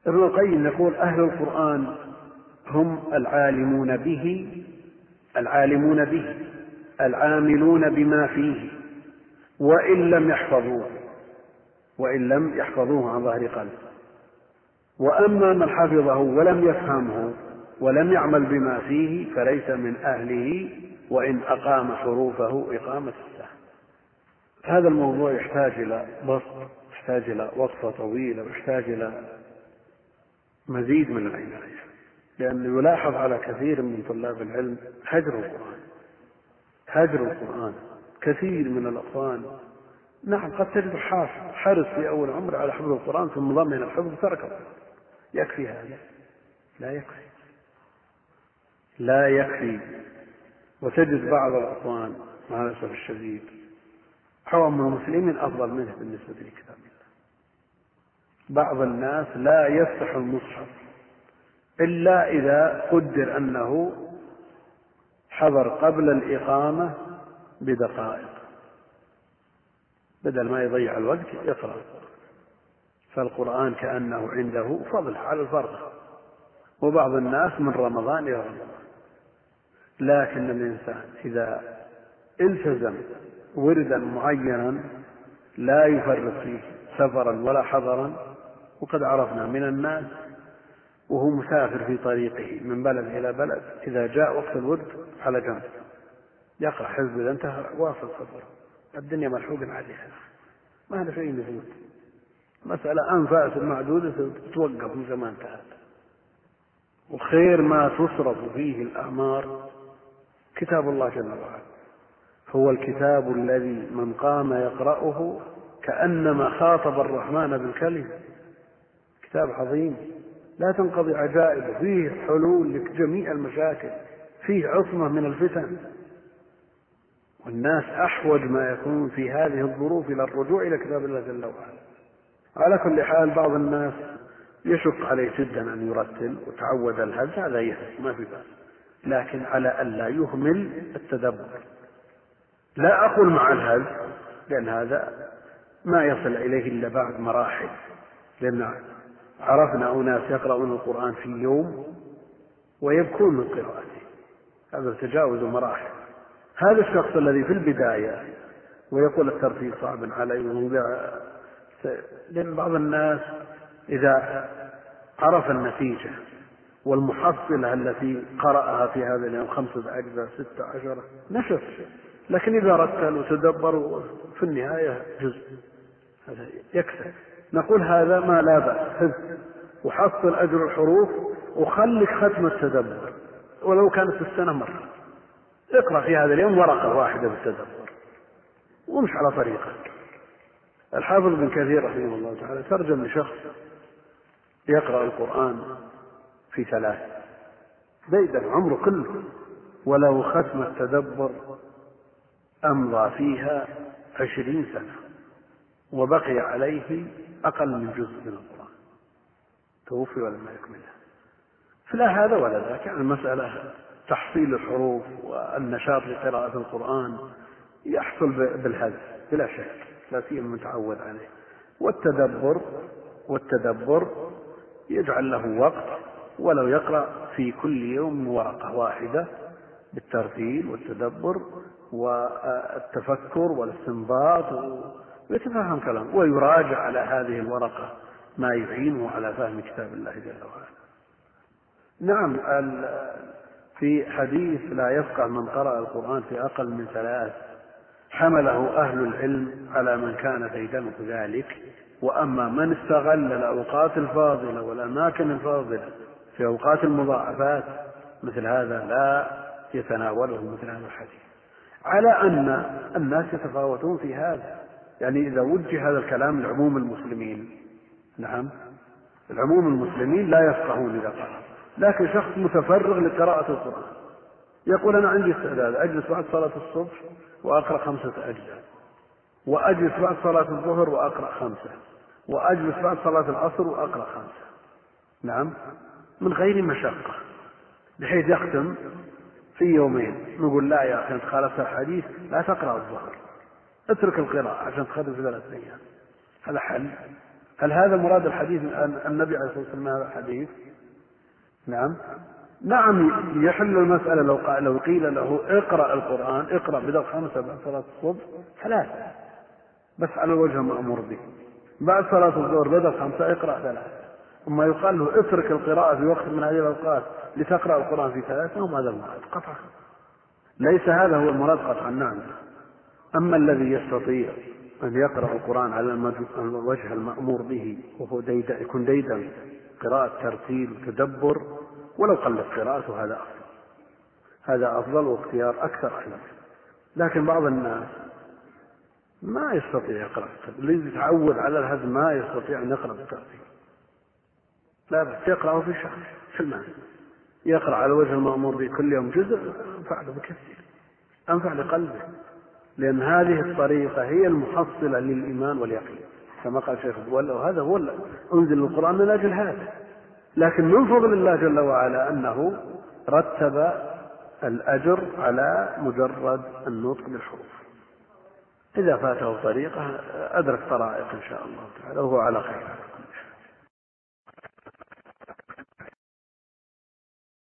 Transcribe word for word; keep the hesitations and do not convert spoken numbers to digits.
ابن القيم يقول أهل القرآن هم العالمون به العالمون به العاملون بما فيه وإن لم يحفظوه وإن لم يحفظوه عن ظهر قلب. وأما من حفظه ولم يفهمه ولم يعمل بما فيه فليس من أهله وإن أقام حروفه إقامة السهم. هذا الموضوع يحتاج إلى بسط، يحتاج إلى وقفة طويلة، ويحتاج إلى مزيد من العناية، لأنه يلاحظ على كثير من طلاب العلم هجر القرآن هجر القرآن كثير من الأطفال. نعم قد تجد حافظ حرص في أول عمر على حفظ القرآن ثم ضمن الحفظ ترك القرآن. يكفي هذا؟ لا يكفي لا يكفي وتجد بعض الأطفال مع الأسف الشديد حوام المسلمين أفضل منه بالنسبة لكتاب الله. بعض الناس لا يفتح المصحف إلا إذا قدر أنه حضر قبل الإقامة بدقائق، بدل ما يضيع الوقت يقرأ. فالقرآن كأنه عنده فضل على الفرض. وبعض الناس من رمضان إلى رمضان، لكن الإنسان إذا التزم وردا معينا لا يفرط فيه سفرا ولا حضرا. وقد عرفنا من الناس وهو مسافر في طريقه من بلد إلى بلد إذا جاء وقت الورد على جنب يقرأ حزب، إذا انتهى واصل سفره. الدنيا ملحوق عليها، ما هذا شيء يفوت. مسألة أنفاس المعدودة تتوقف من زمان انتهت. وخير ما تصرف فيه الأعمار كتاب الله جل وعلا، هو الكتاب الذي من قام يقرأه كأنما خاطب الرحمن بالكلمة. كتاب عظيم لا تنقضي عجائبه، فيه حلول لجميع المشاكل، فيه عصمة من الفتن. والناس أحوج ما يكون في هذه الظروف إلى الرجوع إلى كتاب الله جل وعلا. على كل حال بعض الناس يشق عليه جدا أن يرتل وتعود الهز، هذا يهز ما في بأس، لكن على ألا يهمل التدبر. لا أقول مع الهز لأن هذا ما يصل إليه إلا بعد مراحل، لأن عرفنا أناس يقرؤون القرآن في يوم ويبكون من قراءته، هذا تجاوز مراحل. هذا الشخص الذي في البداية ويقول الترتيب صعب علي، لأن بعض الناس إذا عرف النتيجة والمحصلة التي قرأها في هذا اليوم خمسة أجزاء ستة عشر نشف، لكن إذا رتل وتدبر في النهاية جزء هذا يكفي. نقول هذا ما لا بأس، حفظ وحصل أجر الحروف وخلك ختم التدبر ولو كانت السنة مرة. اقرأ في هذا اليوم ورقة واحدة بالتدبر ومش على طريقك. الحافظ بن كثير رحمه الله تعالى ترجم لشخص يقرأ القرآن في ثلاث بيدا عمره كله، ولو ختم التدبر أمضى فيها عشرين سنة وبقي عليه أقل من جزء من القرآن، توفي ولم يكملها. فلا هذا ولا ذاك، يعني المسألة تحصيل الحروف والنشاط لقراءة القرآن يحصل بالهدف بلا شك، لا سيما متعود عليه. والتدبر والتدبر يجعل له وقت، ولو يقرأ في كل يوم ورقة واحدة بالترتيل والتدبر والتفكر والاستنباط ويتفهم كلام، ويراجع على هذه الورقة ما يعينه على فهم كتاب الله جل وعلا. نعم في حديث لا يفقه من قرأ القرآن في أقل من ثلاث حمله أهل العلم على من كان ديدنه ذلك. وأما من استغل الأوقات الفاضلة والأماكن الفاضلة في أوقات المضاعفات مثل هذا لا يتناوله مثل هذا الحديث، على أن الناس يتفاوتون في هذا. يعني إذا وجه هذا الكلام لعموم المسلمين، نعم العموم المسلمين لا يفقهون إذا قرأ، لكن شخص متفرغ لقراءة القرآن يقول أنا عندي استعداد أجلس بعد صلاة الصبح وأقرأ خمسة أجزاء، وأجلس بعد صلاة الظهر وأقرأ خمسة، وأجلس بعد صلاة العصر وأقرأ خمسة، نعم من غير مشقة، بحيث يختم في يومين. نقول لا يا أخي أنت خالفت الحديث، لا تقرأ الظهر، اترك القراءة عشان تخدم في ثلاثة أيام. هذا حل؟ هل هذا مراد الحديث أن النبي عليه الصلاة والسلام هذا الحديث؟ نعم نعم يحل المسألة لو قال لو قيل له اقرأ القرآن، اقرأ بدل خمسة بعد صلاة الصبح ثلاثة بس على الوجه المأمور به، بعد صلاة الظهر بدل خمسة اقرأ ثلاثة، أما يقال له اترك القراءة في وقت من هذه الأوقات لتقرأ القرآن في ثلاثة، هم هذا المراد قطعا، ليس هذا هو المراد قطعا. نعم. أما الذي يستطيع أن يقرأ القرآن على الوجه المأمور به وهو ديدا يكون ديدا قراءة ترتيل وتدبر ولو قلت قراءته، هذا أفضل، هذا أفضل واختيار أكثر أحلى. لكن بعض الناس ما يستطيع يقرأ، الذي يتعود على هذا ما يستطيع أن يقرأ بالترتيل، لا بس يقرأه في شهر في المعنى، يقرأ على وجه المأمور به كل يوم جزء، أنفع له بكثير، أنفع لقلبه، لأن هذه الطريقة هي المحصلة للإيمان واليقين كما قال شيخ الدولة، وهذا هو أنزل القرآن من أجل هذا. لكن من فضل الله جل وعلا أنه رتب الأجر على مجرد النطق بالحروف، إذا فاته طريقة أدرك طرائق إن شاء الله تعالى وهو على خير.